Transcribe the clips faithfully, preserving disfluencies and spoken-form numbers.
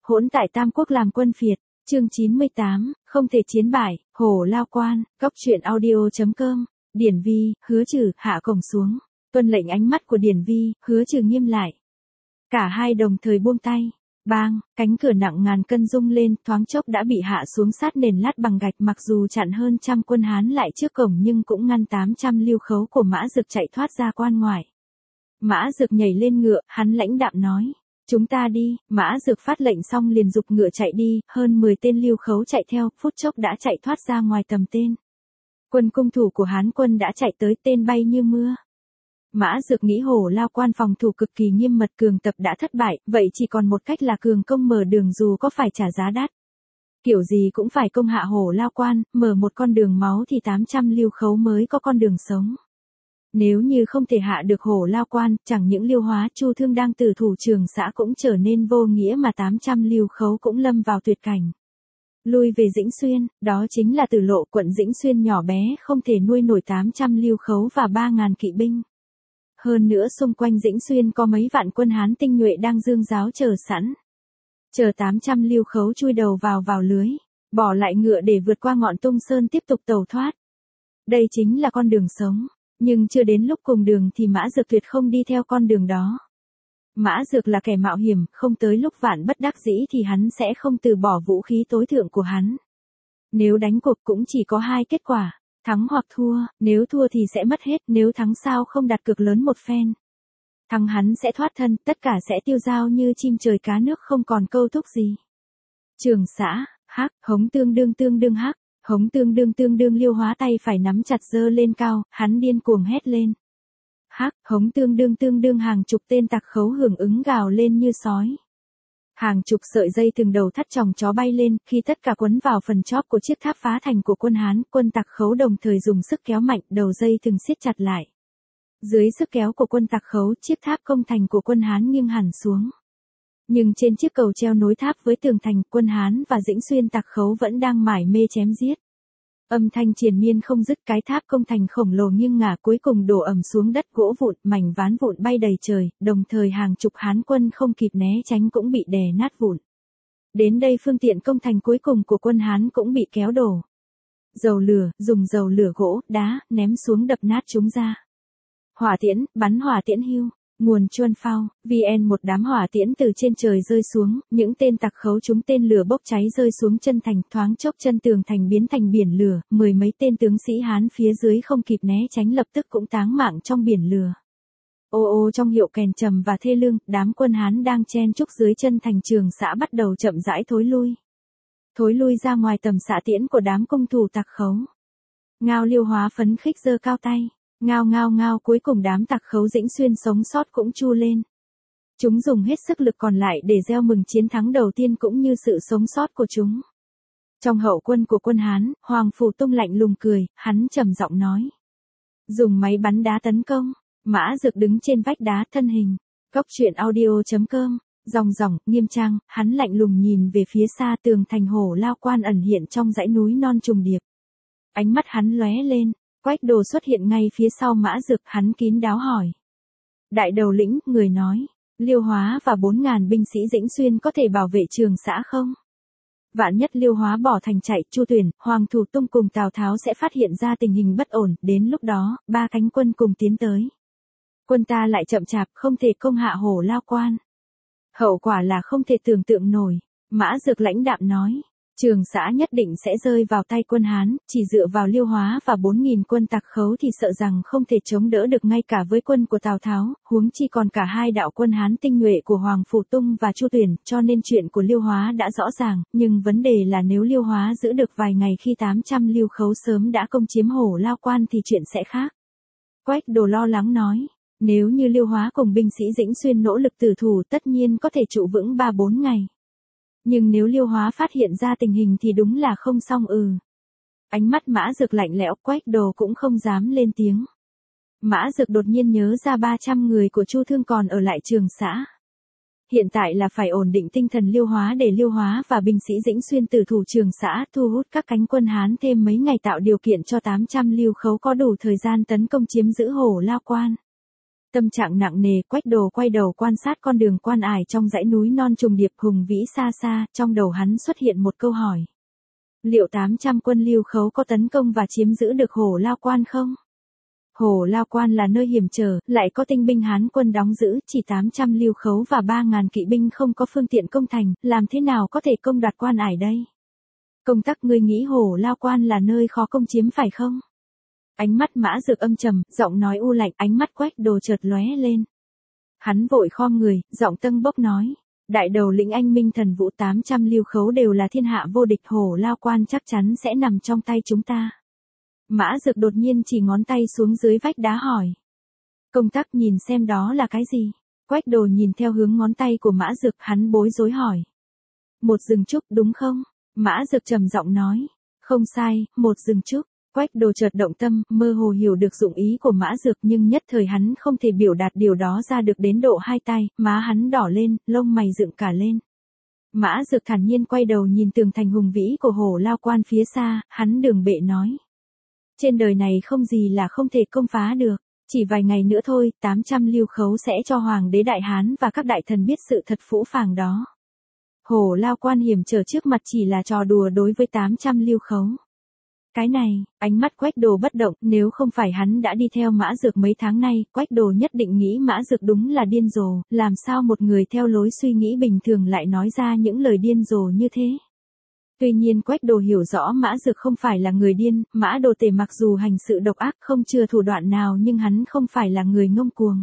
hỗn tại Tam Quốc làm quân phiệt, chương chín mươi tám, không thể chiến bại, Hổ Lao Quan, Cóc truyện audio chấm com, Điển Vi, Hứa Trừ, hạ cổng xuống, tuân lệnh ánh mắt của Điển Vi, Hứa Trừ nghiêm lại. Cả hai đồng thời buông tay, bang, cánh cửa nặng ngàn cân rung lên, thoáng chốc đã bị hạ xuống sát nền lát bằng gạch, mặc dù chặn hơn trăm quân Hán lại trước cổng nhưng cũng ngăn tám trăm lưu khấu của Mã Dực chạy thoát ra quan ngoại. Mã Dực nhảy lên ngựa, hắn lãnh đạm nói. Chúng ta đi, Mã Dực phát lệnh xong liền giục ngựa chạy đi, hơn mười tên lưu khấu chạy theo, phút chốc đã chạy thoát ra ngoài tầm tên. Quân cung thủ của Hán quân đã chạy tới, tên bay như mưa. Mã Dực nghĩ Hổ Lao Quan phòng thủ cực kỳ nghiêm mật, cường tập đã thất bại, vậy chỉ còn một cách là cường công mở đường dù có phải trả giá đắt. Kiểu gì cũng phải công hạ Hổ Lao Quan, mở một con đường máu thì tám trăm lưu khấu mới có con đường sống. Nếu như không thể hạ được Hổ Lao Quan, chẳng những Liêu Hóa, Chu Thương đang từ thủ Trường Xã cũng trở nên vô nghĩa mà tám trăm lưu khấu cũng lâm vào tuyệt cảnh. Lui về Dĩnh Xuyên, đó chính là Tử Lộ, quận Dĩnh Xuyên nhỏ bé không thể nuôi nổi tám trăm lưu khấu và ba ngàn kỵ binh. Hơn nữa xung quanh Dĩnh Xuyên có mấy vạn quân Hán tinh nhuệ đang dương giáo chờ sẵn. Chờ tám trăm lưu khấu chui đầu vào vào lưới, bỏ lại ngựa để vượt qua ngọn Tung Sơn tiếp tục tẩu thoát. Đây chính là con đường sống. Nhưng chưa đến lúc cùng đường thì Mã Dực tuyệt không đi theo con đường đó. Mã Dực là kẻ mạo hiểm, không tới lúc vạn bất đắc dĩ thì hắn sẽ không từ bỏ vũ khí tối thượng của hắn. Nếu đánh cuộc cũng chỉ có hai kết quả, thắng hoặc thua, nếu thua thì sẽ mất hết, nếu thắng sao không đặt cược lớn một phen. Thắng hắn sẽ thoát thân, tất cả sẽ tiêu dao như chim trời cá nước, không còn câu thúc gì. Trường Xã, hắc, hống tương đương tương đương hắc. Hống tương đương tương đương Liêu Hóa tay phải nắm chặt giơ lên cao, hắn điên cuồng hét lên. Hắc, hống tương đương tương đương hàng chục tên tặc khấu hưởng ứng gào lên như sói. Hàng chục sợi dây từng đầu thắt chòng chó bay lên, khi tất cả quấn vào phần chóp của chiếc tháp phá thành của quân Hán, quân tặc khấu đồng thời dùng sức kéo mạnh, đầu dây từng siết chặt lại. Dưới sức kéo của quân tặc khấu, chiếc tháp công thành của quân Hán nghiêng hẳn xuống. Nhưng trên chiếc cầu treo nối tháp với tường thành, quân Hán và Dĩnh Xuyên tặc khấu vẫn đang mải mê chém giết. Âm thanh triền miên không dứt, cái tháp công thành khổng lồ nghiêng ngả cuối cùng đổ ầm xuống đất, gỗ vụn, mảnh ván vụn bay đầy trời, đồng thời hàng chục Hán quân không kịp né tránh cũng bị đè nát vụn. Đến đây phương tiện công thành cuối cùng của quân Hán cũng bị kéo đổ. Dầu lửa, dùng dầu lửa gỗ, đá, ném xuống đập nát chúng ra. Hỏa tiễn, bắn hỏa tiễn hưu. Nguồn Chuân Phao, vê en một đám hỏa tiễn từ trên trời rơi xuống, những tên tặc khấu trúng tên lửa bốc cháy rơi xuống chân thành, thoáng chốc chân tường thành biến thành biển lửa, mười mấy tên tướng sĩ Hán phía dưới không kịp né tránh lập tức cũng táng mạng trong biển lửa. Ô ô trong hiệu kèn trầm và thê lương, đám quân Hán đang chen chúc dưới chân thành Trường Xã bắt đầu chậm rãi thối lui. Thối lui ra ngoài tầm xạ tiễn của đám công thủ tặc khấu. Ngao Liêu Hóa phấn khích giơ cao tay. Ngao ngao ngao, cuối cùng đám tặc khấu Dĩnh Xuyên sống sót cũng chu lên. Chúng dùng hết sức lực còn lại để gieo mừng chiến thắng đầu tiên cũng như sự sống sót của chúng. Trong hậu quân của quân Hán, Hoàng Phủ Tung lạnh lùng cười, hắn trầm giọng nói. Dùng máy bắn đá tấn công, Mã Dực đứng trên vách đá thân hình. Cóc truyện audio chấm com, dòng dòng, nghiêm trang, hắn lạnh lùng nhìn về phía xa, tường thành Hổ Lao Quan ẩn hiện trong dãy núi non trùng điệp. Ánh mắt hắn lóe lên. Quách Đồ xuất hiện ngay phía sau Mã Dực, hắn kín đáo hỏi. Đại đầu lĩnh, người nói, Liêu Hóa và bốn ngàn binh sĩ Dĩnh Xuyên có thể bảo vệ Trường Xã không? Vạn nhất Liêu Hóa bỏ thành chạy, Chu Tuyển, Hoàng Thủ Tung cùng Tào Tháo sẽ phát hiện ra tình hình bất ổn, đến lúc đó, ba cánh quân cùng tiến tới. Quân ta lại chậm chạp, không thể công hạ Hổ Lao Quan. Hậu quả là không thể tưởng tượng nổi, Mã Dực lãnh đạm nói. Trường Xã nhất định sẽ rơi vào tay quân Hán, chỉ dựa vào Liêu Hóa và bốn nghìn quân tặc khấu thì sợ rằng không thể chống đỡ được ngay cả với quân của Tào Tháo, huống chi còn cả hai đạo quân Hán tinh nhuệ của Hoàng Phủ Tung và Chu Tuyển, cho nên chuyện của Liêu Hóa đã rõ ràng, nhưng vấn đề là nếu Liêu Hóa giữ được vài ngày khi tám trăm lưu khấu sớm đã công chiếm Hổ Lao Quan thì chuyện sẽ khác. Quách Đồ lo lắng nói, nếu như Liêu Hóa cùng binh sĩ Dĩnh Xuyên nỗ lực tử thủ tất nhiên có thể trụ vững ba bốn ngày. Nhưng nếu Liêu Hóa phát hiện ra tình hình thì đúng là không xong ừ. Ánh mắt Mã Dực lạnh lẽo, Quách Đồ cũng không dám lên tiếng. Mã Dực đột nhiên nhớ ra ba trăm người của Chu Thương còn ở lại Trường Xã. Hiện tại là phải ổn định tinh thần Liêu Hóa để Liêu Hóa và binh sĩ Dĩnh Xuyên tử thủ Trường Xã, thu hút các cánh quân Hán thêm mấy ngày tạo điều kiện cho tám trăm lưu khấu có đủ thời gian tấn công chiếm giữ Hổ Lao Quan. Tâm trạng nặng nề, Quách Đồ quay đầu quan sát con đường quan ải trong dãy núi non trùng điệp hùng vĩ xa xa, trong đầu hắn xuất hiện một câu hỏi. Liệu tám trăm quân Lưu Khấu có tấn công và chiếm giữ được Hổ Lao Quan không? Hổ Lao Quan là nơi hiểm trở, lại có tinh binh Hán quân đóng giữ, chỉ tám trăm Lưu Khấu và ba nghìn kỵ binh không có phương tiện công thành, làm thế nào có thể công đoạt quan ải đây? Công tắc, ngươi nghĩ Hổ Lao Quan là nơi khó công chiếm phải không? Ánh mắt Mã Dược âm trầm, giọng nói u lạnh, ánh mắt Quách Đồ chợt lóe lên. Hắn vội khom người, giọng tâng bốc nói. Đại đầu lĩnh anh minh thần vũ tám trăm Lưu Khấu đều là thiên hạ vô địch, Hổ Lao Quan chắc chắn sẽ nằm trong tay chúng ta. Mã Dược đột nhiên chỉ ngón tay xuống dưới vách đá hỏi. Công tắc, nhìn xem đó là cái gì? Quách Đồ nhìn theo hướng ngón tay của Mã Dược, hắn bối rối hỏi. Một rừng trúc đúng không? Mã Dược trầm giọng nói. Không sai, một rừng trúc. Quách Đồ chợt động tâm, mơ hồ hiểu được dụng ý của Mã Dược, nhưng nhất thời hắn không thể biểu đạt điều đó ra được đến độ hai tay, má hắn đỏ lên, lông mày dựng cả lên. Mã Dược thản nhiên quay đầu nhìn tường thành hùng vĩ của Hổ Lao Quan phía xa, hắn đường bệ nói. Trên đời này không gì là không thể công phá được, chỉ vài ngày nữa thôi, tám trăm Lưu Khấu sẽ cho Hoàng đế Đại Hán và các đại thần biết sự thật phũ phàng đó. Hổ Lao Quan hiểm trở trước mặt chỉ là trò đùa đối với tám trăm Lưu Khấu. Cái này, ánh mắt Quách Đồ bất động, nếu không phải hắn đã đi theo Mã Dược mấy tháng nay, Quách Đồ nhất định nghĩ Mã Dược đúng là điên rồ, làm sao một người theo lối suy nghĩ bình thường lại nói ra những lời điên rồ như thế. Tuy nhiên Quách Đồ hiểu rõ Mã Dược không phải là người điên, Mã Đồ Tể mặc dù hành sự độc ác không chừa thủ đoạn nào nhưng hắn không phải là người ngông cuồng.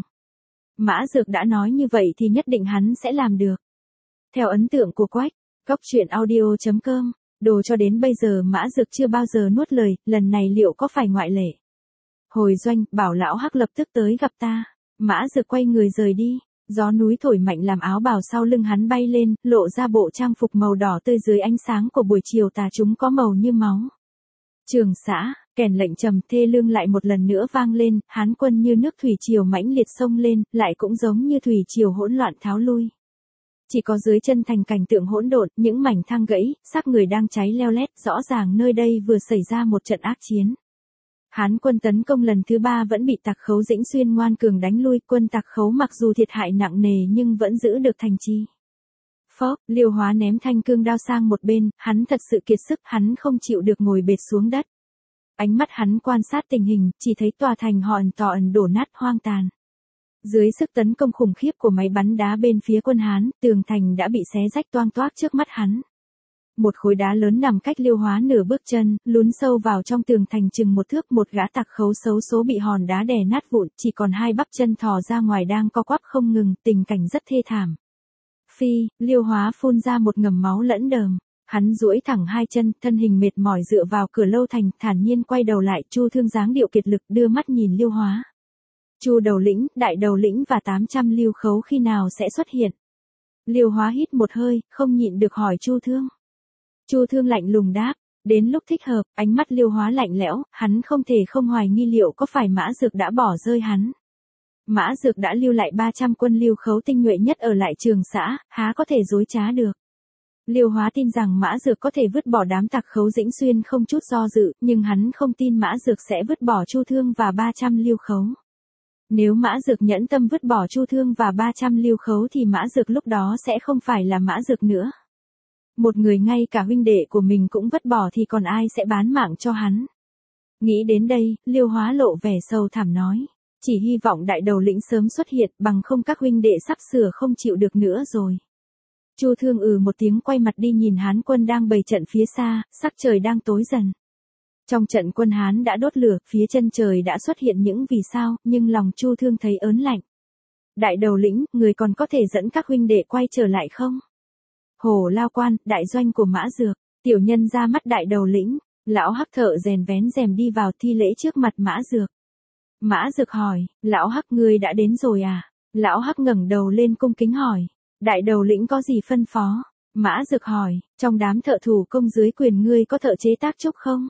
Mã Dược đã nói như vậy thì nhất định hắn sẽ làm được. Theo ấn tượng của Quách, Cóc Truyện Audio chấm com, Đồ cho đến bây giờ Mã Dược chưa bao giờ nuốt lời, lần này liệu có phải ngoại lệ? Hồi doanh, bảo lão Hắc lập tức tới gặp ta. Mã Dược quay người rời đi. Gió núi thổi mạnh làm áo bào sau lưng hắn bay lên, lộ ra bộ trang phục màu đỏ tươi dưới ánh sáng của buổi chiều tà chúng có màu như máu. Trường xã, kèn lệnh trầm thê lương lại một lần nữa vang lên, Hán quân như nước thủy triều mãnh liệt xông lên, lại cũng giống như thủy triều hỗn loạn tháo lui. Chỉ có dưới chân thành cảnh tượng hỗn độn, những mảnh thang gãy, xác người đang cháy leo lét, rõ ràng nơi đây vừa xảy ra một trận ác chiến. Hán quân tấn công lần thứ ba vẫn bị Tặc Khấu Dĩnh Xuyên ngoan cường đánh lui, quân Tặc Khấu mặc dù thiệt hại nặng nề nhưng vẫn giữ được thành trì. Phốc, Liêu Hóa ném thanh cương đao sang một bên, hắn thật sự kiệt sức, hắn không chịu được ngồi bệt xuống đất. Ánh mắt hắn quan sát tình hình, chỉ thấy tòa thành hòn tò ẩn đổ nát hoang tàn. Dưới sức tấn công khủng khiếp của máy bắn đá bên phía quân Hán, tường thành đã bị xé rách toang toác trước mắt hắn. Một khối đá lớn nằm cách Liêu Hóa nửa bước chân, lún sâu vào trong tường thành chừng một thước, một gã Tặc Khấu xấu số bị hòn đá đè nát vụn, chỉ còn hai bắp chân thò ra ngoài đang co quắp không ngừng, tình cảnh rất thê thảm. Phi, Liêu Hóa phun ra một ngầm máu lẫn đờm, hắn duỗi thẳng hai chân, thân hình mệt mỏi dựa vào cửa lâu thành, thản nhiên quay đầu lại, Chu Thương dáng điệu kiệt lực đưa mắt nhìn Liêu Hóa. Chu đầu lĩnh, đại đầu lĩnh và tám trăm Lưu Khấu khi nào sẽ xuất hiện? Liêu Hóa hít một hơi, không nhịn được hỏi Chu Thương. Chu Thương lạnh lùng đáp, đến lúc thích hợp, ánh mắt Liêu Hóa lạnh lẽo, hắn không thể không hoài nghi liệu có phải Mã Dược đã bỏ rơi hắn. Mã Dược đã lưu lại ba trăm quân Lưu Khấu tinh nhuệ nhất ở lại Trường xã, há có thể dối trá được. Liêu Hóa tin rằng Mã Dược có thể vứt bỏ đám Tặc Khấu Dĩnh Xuyên không chút do dự, nhưng hắn không tin Mã Dược sẽ vứt bỏ Chu Thương và ba trăm Lưu Khấu. Nếu Mã Dược nhẫn tâm vứt bỏ Chu Thương và ba trăm Lưu Khấu thì Mã Dược lúc đó sẽ không phải là Mã Dược nữa. Một người ngay cả huynh đệ của mình cũng vứt bỏ thì còn ai sẽ bán mạng cho hắn. Nghĩ đến đây, Liêu Hóa lộ vẻ sầu thảm nói. Chỉ hy vọng đại đầu lĩnh sớm xuất hiện, bằng không các huynh đệ sắp sửa không chịu được nữa rồi. Chu Thương ừ một tiếng quay mặt đi nhìn Hán quân đang bày trận phía xa, sắc trời đang tối dần. Trong trận quân Hán đã đốt lửa, phía chân trời đã xuất hiện những vì sao, nhưng lòng Chu Thương thấy ớn lạnh. Đại đầu lĩnh, người còn có thể dẫn các huynh đệ quay trở lại không? Hổ Lao Quan, đại doanh của Mã Dược, tiểu nhân ra mắt đại đầu lĩnh, lão Hắc thợ rèn vén rèm đi vào thi lễ trước mặt Mã Dược. Mã Dược hỏi, lão Hắc ngươi đã đến rồi à? Lão Hắc ngẩng đầu lên cung kính hỏi, đại đầu lĩnh có gì phân phó? Mã Dược hỏi, trong đám thợ thủ công dưới quyền ngươi có thợ chế tác trúc không?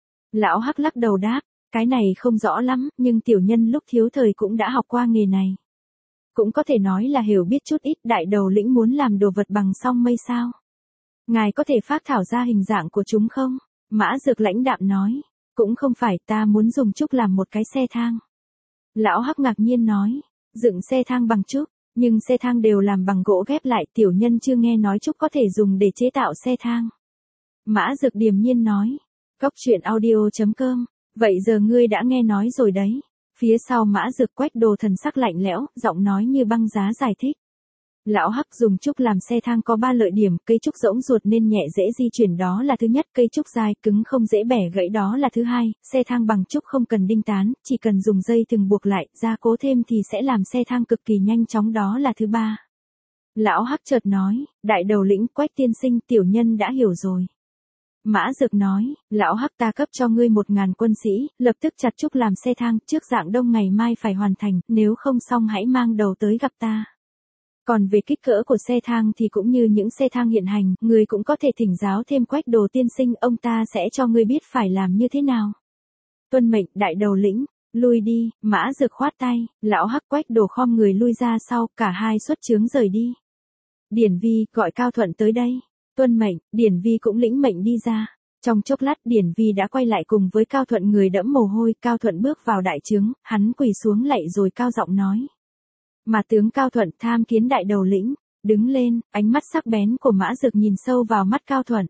Lão Hắc lắc đầu đáp, cái này không rõ lắm, nhưng tiểu nhân lúc thiếu thời cũng đã học qua nghề này. Cũng có thể nói là hiểu biết chút ít, đại đầu lĩnh muốn làm đồ vật bằng song mây sao? Ngài có thể phác thảo ra hình dạng của chúng không? Mã Dược lãnh đạm nói, cũng không phải, ta muốn dùng trúc làm một cái xe thang. Lão Hắc ngạc nhiên nói, Dựng xe thang bằng trúc, nhưng xe thang đều làm bằng gỗ ghép lại, tiểu nhân chưa nghe nói trúc có thể dùng để chế tạo xe thang. Mã Dược điềm nhiên nói. Cốc truyện audio.com, vậy giờ ngươi đã nghe nói rồi đấy. Phía sau Mã Dược Quách Đồ thần sắc lạnh lẽo, giọng nói như băng giá giải thích. Lão Hắc dùng trúc làm xe thang có ba lợi điểm, cây trúc rỗng ruột nên nhẹ dễ di chuyển đó là thứ nhất, cây trúc dai cứng không dễ bẻ gãy đó là thứ hai, xe thang bằng trúc không cần đinh tán, chỉ cần dùng dây thừng buộc lại, gia cố thêm thì sẽ làm xe thang cực kỳ nhanh chóng đó là thứ ba. Lão Hắc chợt nói, đại đầu lĩnh Quách tiên sinh, tiểu nhân đã hiểu rồi. Mã Dược nói, lão Hắc ta cấp cho ngươi một ngàn quân sĩ, lập tức chặt trúc làm xe thang, trước dạng đông ngày mai phải hoàn thành, nếu không xong hãy mang đầu tới gặp ta. Còn về kích cỡ của xe thang thì cũng như những xe thang hiện hành, ngươi cũng có thể thỉnh giáo thêm Quách Đồ tiên sinh, ông ta sẽ cho ngươi biết phải làm như thế nào. Tuân mệnh, đại đầu lĩnh, lui đi. Mã Dược khoát tay, lão Hắc Quách Đồ khom người lui ra sau, cả hai xuất chướng rời đi. Điển Vi, gọi Cao Thuận tới đây. Tuân mệnh, Điển Vi cũng lĩnh mệnh đi ra. Trong chốc lát Điển Vi đã quay lại cùng với Cao Thuận, người đẫm mồ hôi. Cao Thuận bước vào đại trướng, hắn quỳ xuống lạy rồi cao giọng nói. Mà tướng Cao Thuận, tham kiến đại đầu lĩnh. Đứng lên, ánh mắt sắc bén của Mã Dược nhìn sâu vào mắt Cao Thuận.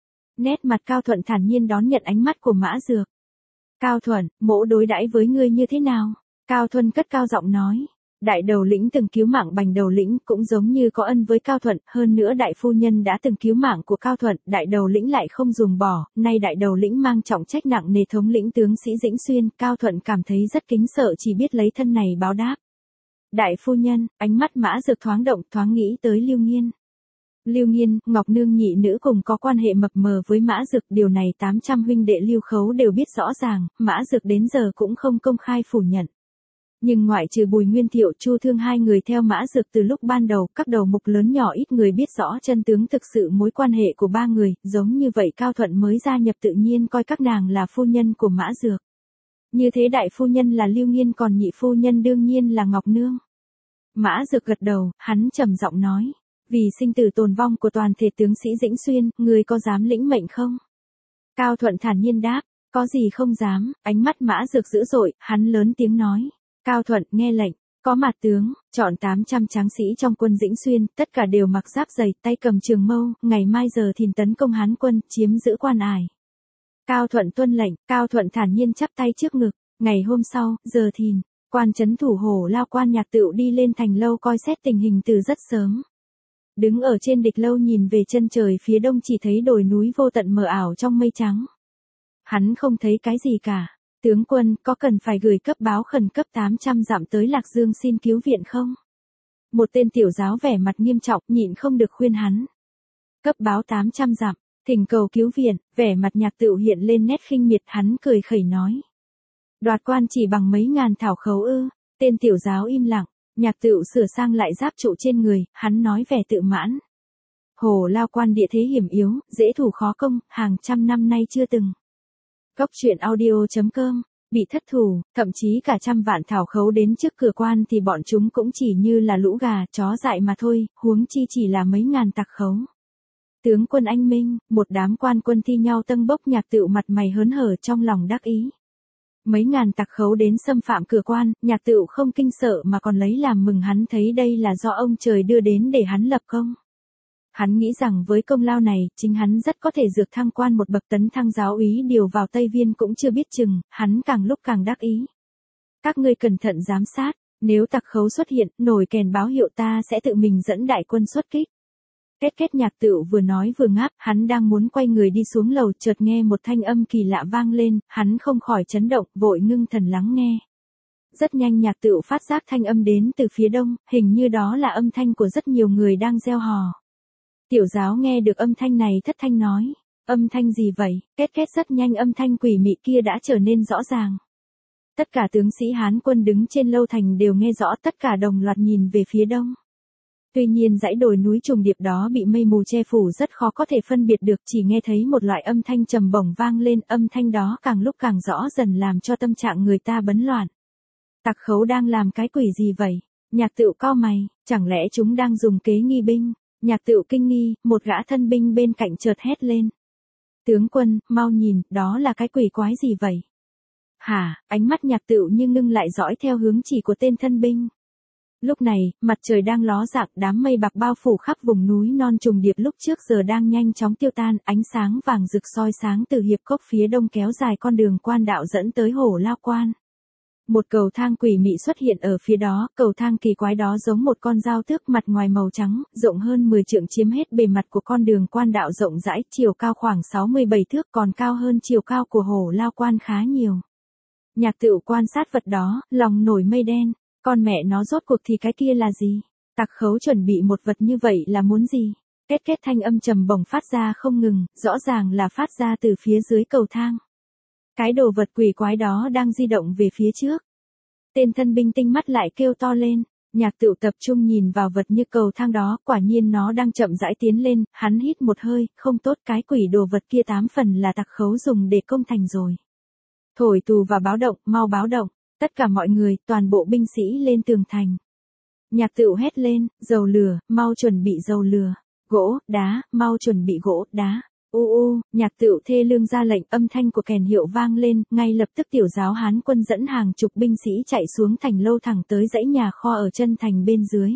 Nét mặt Cao Thuận thản nhiên đón nhận ánh mắt của Mã Dược. Cao Thuận, mỗ đối đãi với ngươi như thế nào? Cao Thuận cất cao giọng nói. Đại đầu lĩnh từng cứu mạng Bành đầu lĩnh, cũng giống như có ân với Cao Thuận, hơn nữa đại phu nhân đã từng cứu mạng của Cao Thuận, đại đầu lĩnh lại không dùng bỏ, nay đại đầu lĩnh mang trọng trách nặng nề thống lĩnh tướng sĩ Dĩnh Xuyên, Cao Thuận cảm thấy rất kính sợ, chỉ biết lấy thân này báo đáp. Đại phu nhân, ánh mắt Mã Dược thoáng động, thoáng nghĩ tới Lưu Nghiên. Lưu Nghiên, Ngọc Nương nhị nữ cùng có quan hệ mập mờ với Mã Dược, điều này tám trăm huynh đệ Lưu Khấu đều biết rõ ràng, Mã Dược đến giờ cũng không công khai phủ nhận. Nhưng ngoại trừ Bùi Nguyên Thiệu, Chu Thương hai người theo Mã Dược từ lúc ban đầu, các đầu mục lớn nhỏ ít người biết rõ chân tướng thực sự mối quan hệ của ba người, giống như vậy Cao Thuận mới gia nhập tự nhiên coi các nàng là phu nhân của Mã Dược. Như thế đại phu nhân là Lưu Nghiên, còn nhị phu nhân đương nhiên là Ngọc Nương. Mã Dược gật đầu, hắn trầm giọng nói, vì sinh tử tồn vong của toàn thể tướng sĩ Dĩnh Xuyên, người có dám lĩnh mệnh không? Cao Thuận thản nhiên đáp, có gì không dám, ánh mắt Mã Dược dữ dội, hắn lớn tiếng nói. Cao Thuận, nghe lệnh, có mặt tướng, chọn tám trăm tráng sĩ trong quân Dĩnh Xuyên, tất cả đều mặc giáp dày, tay cầm trường mâu, ngày mai giờ thìn tấn công Hán quân, chiếm giữ Quan Ải. Cao Thuận tuân lệnh, Cao Thuận thản nhiên chắp tay trước ngực, ngày hôm sau, giờ thìn, quan trấn thủ Hổ Lao Quan Nhạc Tựu đi lên thành lâu coi xét tình hình từ rất sớm. Đứng ở trên địch lâu nhìn về chân trời phía đông chỉ thấy đồi núi vô tận mờ ảo trong mây trắng. Hắn không thấy cái gì cả. Tướng quân, có cần phải gửi cấp báo khẩn cấp tám trăm dặm tới Lạc Dương xin cứu viện không? Một tên tiểu giáo vẻ mặt nghiêm trọng, nhịn không được khuyên hắn. Cấp báo tám trăm dặm, thỉnh cầu cứu viện, vẻ mặt Nhạc Tựu hiện lên nét khinh miệt, hắn cười khẩy nói. Đoạt quan chỉ bằng mấy ngàn thảo khấu ư? Tên tiểu giáo im lặng, Nhạc Tựu sửa sang lại giáp trụ trên người, hắn nói vẻ tự mãn. Hổ Lao Quan địa thế hiểm yếu, dễ thủ khó công, hàng trăm năm nay chưa từng. Cốc truyện audio.com, bị thất thủ, thậm chí cả trăm vạn thảo khấu đến trước cửa quan thì bọn chúng cũng chỉ như là lũ gà, chó dại mà thôi, huống chi chỉ là mấy ngàn tặc khấu. Tướng quân anh minh, một đám quan quân thi nhau tâng bốc, Nhạc Tựu mặt mày hớn hở trong lòng đắc ý. Mấy ngàn tặc khấu đến xâm phạm cửa quan, Nhạc Tựu không kinh sợ mà còn lấy làm mừng, hắn thấy đây là do ông trời đưa đến để hắn lập công. Hắn nghĩ rằng với công lao này, chính hắn rất có thể dược thăng quan một bậc, tấn thăng giáo úy điều vào Tây Viên cũng chưa biết chừng, hắn càng lúc càng đắc ý. Các ngươi cẩn thận giám sát, nếu tặc khấu xuất hiện, nổi kèn báo hiệu ta sẽ tự mình dẫn đại quân xuất kích. Kết kết Nhạc Tựu vừa nói vừa ngáp, hắn đang muốn quay người đi xuống lầu, chợt nghe một thanh âm kỳ lạ vang lên, hắn không khỏi chấn động, vội ngưng thần lắng nghe. Rất nhanh Nhạc Tựu phát giác thanh âm đến từ phía đông, hình như đó là âm thanh của rất nhiều người đang reo hò. Tiểu giáo nghe được âm thanh này thất thanh nói, âm thanh gì vậy? Kết kết rất nhanh âm thanh quỷ mị kia đã trở nên rõ ràng. Tất cả tướng sĩ Hán quân đứng trên lâu thành đều nghe rõ, tất cả đồng loạt nhìn về phía đông. Tuy nhiên dãy đồi núi trùng điệp đó bị mây mù che phủ, rất khó có thể phân biệt được, chỉ nghe thấy một loại âm thanh trầm bổng vang lên, âm thanh đó càng lúc càng rõ dần làm cho tâm trạng người ta bấn loạn. Tặc khấu đang làm cái quỷ gì vậy? Nhạc Tựu cau mày, chẳng lẽ chúng đang dùng kế nghi binh? Nhạc Tựu kinh nghi, một gã thân binh bên cạnh chợt hét lên. Tướng quân, mau nhìn, đó là cái quỷ quái gì vậy? Hả, ánh mắt Nhạc Tựu nhưng ngưng lại dõi theo hướng chỉ của tên thân binh. Lúc này, mặt trời đang ló dạng, đám mây bạc bao phủ khắp vùng núi non trùng điệp lúc trước giờ đang nhanh chóng tiêu tan, ánh sáng vàng rực soi sáng từ hiệp cốc phía đông kéo dài con đường quan đạo dẫn tới Hổ Lao Quan. Một cầu thang quỷ mị xuất hiện ở phía đó, cầu thang kỳ quái đó giống một con dao tước mặt ngoài màu trắng, rộng hơn mười trượng chiếm hết bề mặt của con đường quan đạo rộng rãi, chiều cao khoảng sáu mươi bảy thước còn cao hơn chiều cao của Hổ Lao Quan khá nhiều. Nhạc Tựu quan sát vật đó, lòng nổi mây đen, con mẹ nó rốt cuộc thì cái kia là gì? Tặc Khấu chuẩn bị một vật như vậy là muốn gì? Két két thanh âm trầm bổng phát ra không ngừng, rõ ràng là phát ra từ phía dưới cầu thang. Cái đồ vật quỷ quái đó đang di động về phía trước. Tên thân binh tinh mắt lại kêu to lên, Nhạc Tựu tập trung nhìn vào vật như cầu thang đó, quả nhiên nó đang chậm rãi tiến lên, hắn hít một hơi, không tốt, cái quỷ đồ vật kia tám phần là Tặc Khấu dùng để công thành rồi. Thổi tù và báo động, mau báo động, tất cả mọi người, toàn bộ binh sĩ lên tường thành. Nhạc Tựu hét lên, dầu lửa, mau chuẩn bị dầu lửa, gỗ, đá, mau chuẩn bị gỗ, đá. U u, Nhạc Tựu thê lương ra lệnh, âm thanh của kèn hiệu vang lên, ngay lập tức tiểu giáo Hán quân dẫn hàng chục binh sĩ chạy xuống thành lâu thẳng tới dãy nhà kho ở chân thành bên dưới.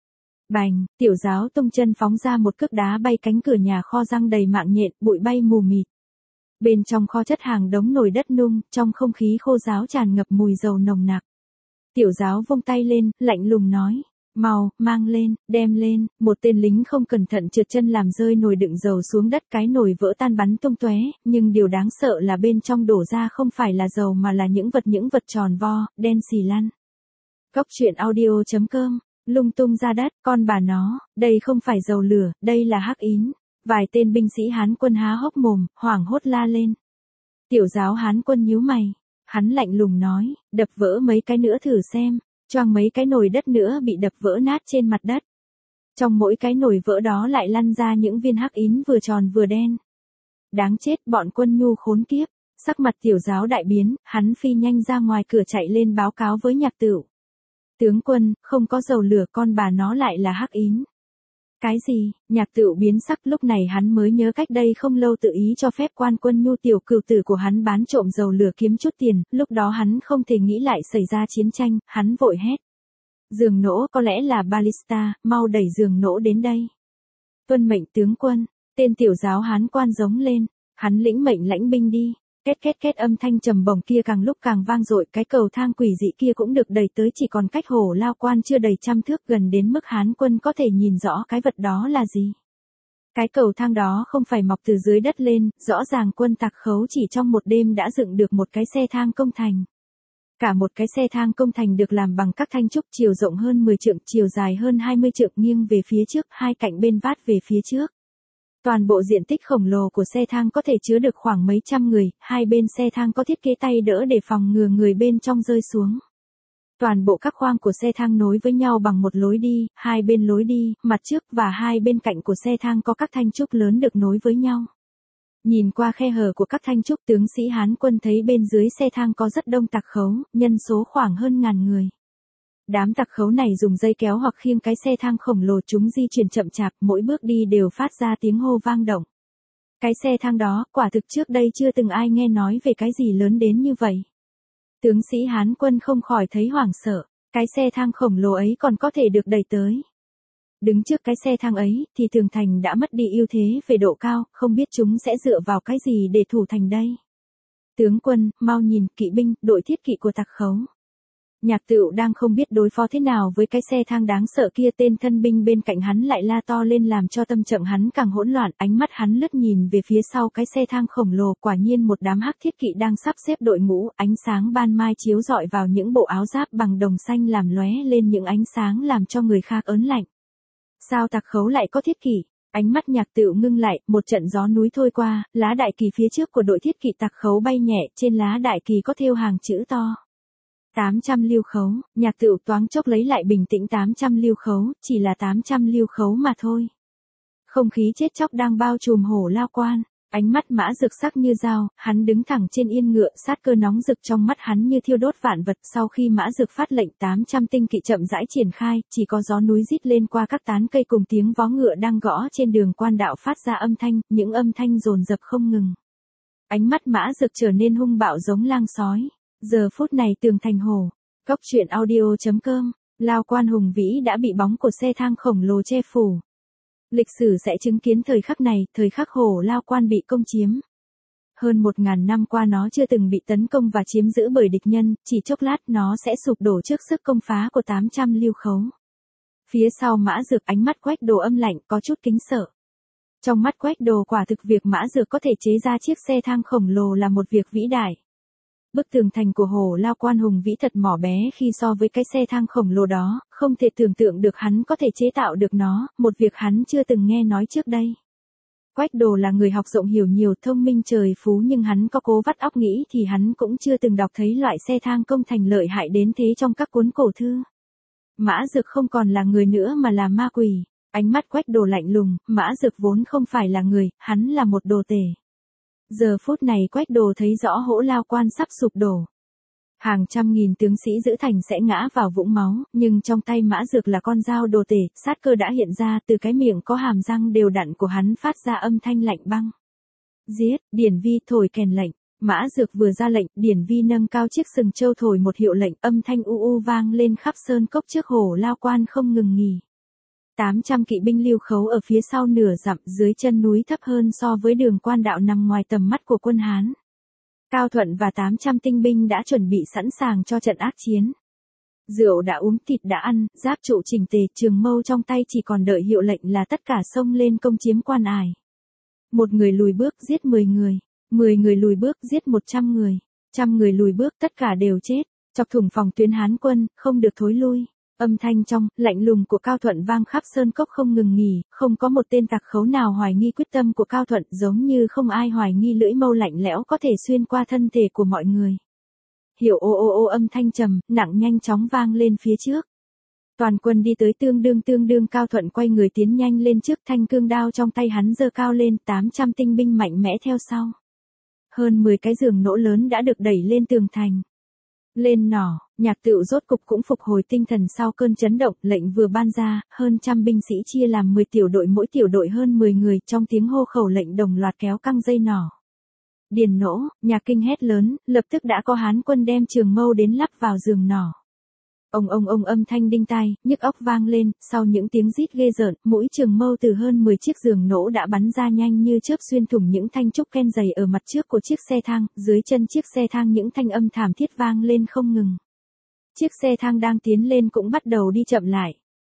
Bành, tiểu giáo tung chân phóng ra một cước đá bay cánh cửa nhà kho răng đầy mạng nhện, bụi bay mù mịt. Bên trong kho chất hàng đống nồi đất nung, trong không khí khô ráo tràn ngập mùi dầu nồng nặc. Tiểu giáo vung tay lên, lạnh lùng nói. Mau, mang lên, đem lên, một tên lính không cẩn thận trượt chân làm rơi nồi đựng dầu xuống đất, cái nồi vỡ tan bắn tung tóe, nhưng điều đáng sợ là bên trong đổ ra không phải là dầu mà là những vật những vật tròn vo, đen xì lăn. Cốc truyện audio chấm com, lung tung ra đất, con bà nó, đây không phải dầu lửa, đây là hắc ín. Vài tên binh sĩ Hán quân há hốc mồm, hoảng hốt la lên. Tiểu giáo Hán quân nhíu mày, hắn lạnh lùng nói, đập vỡ mấy cái nữa thử xem. Choang mấy cái nồi đất nữa bị đập vỡ nát trên mặt đất. Trong mỗi cái nồi vỡ đó lại lăn ra những viên hắc ín vừa tròn vừa đen. Đáng chết, bọn quân nhu khốn kiếp. Sắc mặt tiểu giáo đại biến, hắn phi nhanh ra ngoài cửa chạy lên báo cáo với Nhạc Tựu. Tướng quân, không có dầu lửa, con bà nó lại là hắc ín. Cái gì? Nhạc Tựu biến sắc, lúc này hắn mới nhớ cách đây không lâu tự ý cho phép quan quân nhu tiểu cửu tử của hắn bán trộm dầu lửa kiếm chút tiền, lúc đó hắn không thể nghĩ lại xảy ra chiến tranh, hắn vội hét. Giường nỗ, có lẽ là ballista, mau đẩy giường nỗ đến đây. Tuân mệnh tướng quân, tên tiểu giáo Hán quan giống lên, hắn lĩnh mệnh lãnh binh đi. Két két két âm thanh trầm bổng kia càng lúc càng vang dội, cái cầu thang quỷ dị kia cũng được đẩy tới chỉ còn cách Hổ Lao Quan chưa đầy trăm thước, gần đến mức Hán quân có thể nhìn rõ cái vật đó là gì. Cái cầu thang đó không phải mọc từ dưới đất lên, rõ ràng quân Tặc Khấu chỉ trong một đêm đã dựng được một cái xe thang công thành. Cả một cái xe thang công thành được làm bằng các thanh trúc, chiều rộng hơn mười trượng, chiều dài hơn hai mươi trượng, nghiêng về phía trước, hai cạnh bên vát về phía trước. Toàn bộ diện tích khổng lồ của xe thang có thể chứa được khoảng mấy trăm người, hai bên xe thang có thiết kế tay đỡ để phòng ngừa người bên trong rơi xuống. Toàn bộ các khoang của xe thang nối với nhau bằng một lối đi, hai bên lối đi, mặt trước và hai bên cạnh của xe thang có các thanh trúc lớn được nối với nhau. Nhìn qua khe hở của các thanh trúc, tướng sĩ Hán quân thấy bên dưới xe thang có rất đông Tặc Khấu, nhân số khoảng hơn ngàn người. Đám Tặc Khấu này dùng dây kéo hoặc khiêng cái xe thang khổng lồ, chúng di chuyển chậm chạp, mỗi bước đi đều phát ra tiếng hô vang động. Cái xe thang đó, quả thực trước đây chưa từng ai nghe nói về cái gì lớn đến như vậy. Tướng sĩ Hán quân không khỏi thấy hoảng sợ, cái xe thang khổng lồ ấy còn có thể được đẩy tới. Đứng trước cái xe thang ấy, thì tường thành đã mất đi ưu thế về độ cao, không biết chúng sẽ dựa vào cái gì để thủ thành đây. Tướng quân, mau nhìn, kỵ binh, đội thiết kỵ của Tặc Khấu. Nhạc Tựu đang không biết đối phó thế nào với cái xe thang đáng sợ kia, tên thân binh bên cạnh hắn lại la to lên làm cho tâm trạng hắn càng hỗn loạn, ánh mắt hắn lướt nhìn về phía sau cái xe thang khổng lồ, quả nhiên một đám hắc thiết kỵ đang sắp xếp đội ngũ, ánh sáng ban mai chiếu rọi vào những bộ áo giáp bằng đồng xanh làm lóe lên những ánh sáng làm cho người khác ớn lạnh. Sao Tặc Khấu lại có thiết kỵ? Ánh mắt Nhạc Tựu ngưng lại, một trận gió núi thôi qua, lá đại kỳ phía trước của đội thiết kỵ Tặc Khấu bay nhẹ, trên lá đại kỳ có thêu hàng chữ to. tám trăm lưu khấu, Nhạc Tựu toáng chốc lấy lại bình tĩnh, tám trăm lưu khấu, chỉ là tám trăm lưu khấu mà thôi. Không khí chết chóc đang bao trùm Hổ Lao Quan, ánh mắt Mã Dực sắc như dao, hắn đứng thẳng trên yên ngựa, sát cơ nóng rực trong mắt hắn như thiêu đốt vạn vật. Sau khi Mã Dực phát lệnh, tám trăm tinh kỵ chậm rãi triển khai, chỉ có gió núi rít lên qua các tán cây cùng tiếng vó ngựa đang gõ trên đường quan đạo phát ra âm thanh, những âm thanh dồn dập không ngừng. Ánh mắt Mã Dực trở nên hung bạo giống lang sói. Giờ phút này tường thành Hổ. Cốc truyện audio chấm com Lao Quan hùng vĩ đã bị bóng của xe thang khổng lồ che phủ. Lịch sử sẽ chứng kiến thời khắc này, thời khắc Hổ Lao Quan bị công chiếm. Hơn một ngàn năm qua nó chưa từng bị tấn công và chiếm giữ bởi địch nhân, chỉ chốc lát nó sẽ sụp đổ trước sức công phá của tám trăm lưu khấu. Phía sau Mã Dược ánh mắt Quách Đồ âm lạnh, có chút kính sợ. Trong mắt Quách Đồ quả thực việc Mã Dược có thể chế ra chiếc xe thang khổng lồ là một việc vĩ đại. Bức tường thành của Hổ Lao Quan hùng vĩ thật mỏ bé khi so với cái xe thang khổng lồ đó, không thể tưởng tượng được hắn có thể chế tạo được nó, một việc hắn chưa từng nghe nói trước đây. Quách Đồ là người học rộng hiểu nhiều, thông minh trời phú, nhưng hắn có cố vắt óc nghĩ thì hắn cũng chưa từng đọc thấy loại xe thang công thành lợi hại đến thế trong các cuốn cổ thư. Mã Dược không còn là người nữa mà là ma quỷ. Ánh mắt Quách Đồ lạnh lùng, Mã Dược vốn không phải là người, hắn là một đồ tể. Giờ phút này Quách Đồ thấy rõ Hổ Lao Quan sắp sụp đổ. Hàng trăm nghìn tướng sĩ giữ thành sẽ ngã vào vũng máu, nhưng trong tay Mã Dược là con dao đồ tể, sát cơ đã hiện ra, từ cái miệng có hàm răng đều đặn của hắn phát ra âm thanh lạnh băng. Giết, Điển Vi thổi kèn lệnh. Mã Dược vừa ra lệnh, Điển Vi nâng cao chiếc sừng trâu thổi một hiệu lệnh, âm thanh u u vang lên khắp sơn cốc trước Hổ Lao Quan không ngừng nghỉ. tám trăm kỵ binh lưu khấu ở phía sau nửa dặm, dưới chân núi thấp hơn so với đường quan đạo nằm ngoài tầm mắt của quân Hán. Cao Thuận và tám trăm tinh binh đã chuẩn bị sẵn sàng cho trận ác chiến. Rượu đã uống, thịt đã ăn, giáp trụ chỉnh tề, trường mâu trong tay chỉ còn đợi hiệu lệnh là tất cả xông lên công chiếm Quan Ải. Một người lùi bước giết mười người, mười người lùi bước giết một trăm người, trăm người lùi bước tất cả đều chết, chọc thủng phòng tuyến Hán quân, không được thối lui. Âm thanh trong, lạnh lùng của Cao Thuận vang khắp sơn cốc không ngừng nghỉ, không có một tên tặc khấu nào hoài nghi quyết tâm của Cao Thuận, giống như không ai hoài nghi lưỡi mâu lạnh lẽo có thể xuyên qua thân thể của mọi người. Hiểu ô ô ô âm thanh trầm, nặng nhanh chóng vang lên phía trước. Toàn quân đi tới tương đương tương đương Cao Thuận quay người tiến nhanh lên trước, thanh cương đao trong tay hắn giơ cao lên, tám trăm tinh binh mạnh mẽ theo sau. Hơn mười cái giường nỗ lớn đã được đẩy lên tường thành. Lên nỏ, Nhạc Tựu rốt cục cũng phục hồi tinh thần sau cơn chấn động, lệnh vừa ban ra, hơn trăm binh sĩ chia làm mười tiểu đội, mỗi tiểu đội hơn mười người, trong tiếng hô khẩu lệnh đồng loạt kéo căng dây nỏ. Điền nỗ, Nhạc Kinh hét lớn, lập tức đã có Hán quân đem trường mâu đến lắp vào giường nỏ. Ông ông ông âm thanh đinh tai, nhức óc vang lên, sau những tiếng rít ghê rợn, mũi trường mâu từ hơn mười chiếc giường nỗ đã bắn ra nhanh như chớp xuyên thủng những thanh trúc ken dày ở mặt trước của chiếc xe thang, dưới chân chiếc xe thang những thanh âm thảm thiết vang lên không ngừng. Chiếc xe thang đang tiến lên cũng bắt đầu đi chậm lại.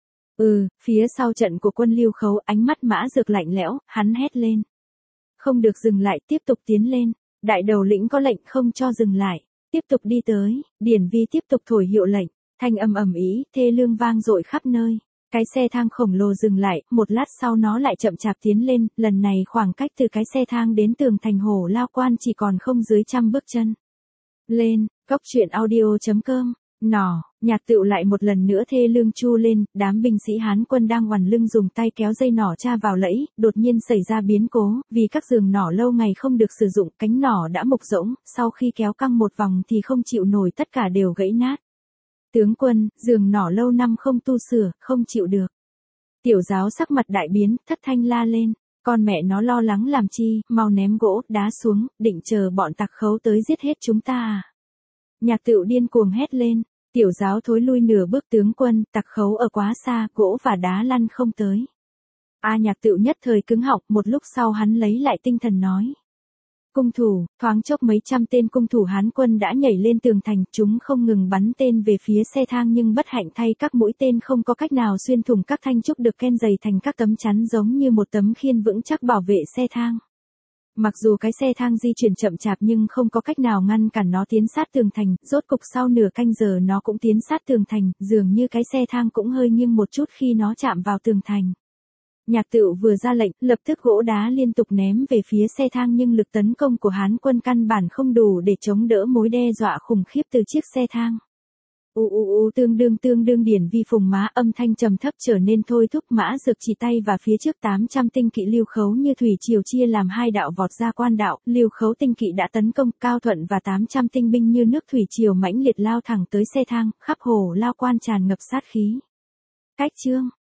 Ừ, phía sau trận của quân Lưu Khấu, ánh mắt Mã Dược lạnh lẽo, hắn hét lên. Không được dừng lại, tiếp tục tiến lên. Đại đầu lĩnh có lệnh không cho dừng lại. Tiếp tục đi tới, Điển Vi tiếp tục thổi hiệu lệnh. Thanh âm ầm ĩ, thê lương vang dội khắp nơi. Cái xe thang khổng lồ dừng lại, một lát sau nó lại chậm chạp tiến lên, lần này khoảng cách từ cái xe thang đến tường thành Hổ Lao Quan chỉ còn không dưới trăm bước chân. Lên, cốc truyện audio chấm com. Nỏ, Nhạc Tựu lại một lần nữa thê lương chu lên, đám binh sĩ Hán quân đang oằn lưng dùng tay kéo dây nỏ tra vào lẫy, đột nhiên xảy ra biến cố, vì các giường nỏ lâu ngày không được sử dụng, cánh nỏ đã mục rỗng, sau khi kéo căng một vòng thì không chịu nổi, tất cả đều gãy nát. Tướng quân, giường nỏ lâu năm không tu sửa, không chịu được. Tiểu Giáo sắc mặt đại biến, thất thanh la lên, con mẹ nó lo lắng làm chi, mau ném gỗ, đá xuống, định chờ bọn tặc khấu tới giết hết chúng ta à. Nhạc Tựu điên cuồng hét lên. Tiểu Giáo thối lui nửa bước, tướng quân, tặc khấu ở quá xa, gỗ và đá lăn không tới. A Nhạc Tựu nhất thời cứng họng, một lúc sau hắn lấy lại tinh thần nói. Cung thủ, thoáng chốc mấy trăm tên cung thủ Hán quân đã nhảy lên tường thành, chúng không ngừng bắn tên về phía xe thang nhưng bất hạnh thay các mũi tên không có cách nào xuyên thủng các thanh trúc được ken dày thành các tấm chắn giống như một tấm khiên vững chắc bảo vệ xe thang. Mặc dù cái xe thang di chuyển chậm chạp nhưng không có cách nào ngăn cản nó tiến sát tường thành, rốt cục sau nửa canh giờ nó cũng tiến sát tường thành, dường như cái xe thang cũng hơi nghiêng một chút khi nó chạm vào tường thành. Nhạc Tựu vừa ra lệnh, lập tức gỗ đá liên tục ném về phía xe thang nhưng lực tấn công của Hán quân căn bản không đủ để chống đỡ mối đe dọa khủng khiếp từ chiếc xe thang. U u u tương đương tương đương Điển Vi phùng má, âm thanh trầm thấp trở nên thôi thúc, Mã Dược chỉ tay và phía trước tám trăm tinh kỵ Lưu Khấu như thủy triều chia làm hai đạo vọt ra quan đạo, Lưu Khấu tinh kỵ đã tấn công, Cao Thuận và tám trăm tinh binh như nước thủy triều mãnh liệt lao thẳng tới xe thang, khắp Hổ Lao Quan tràn ngập sát khí. Cách chương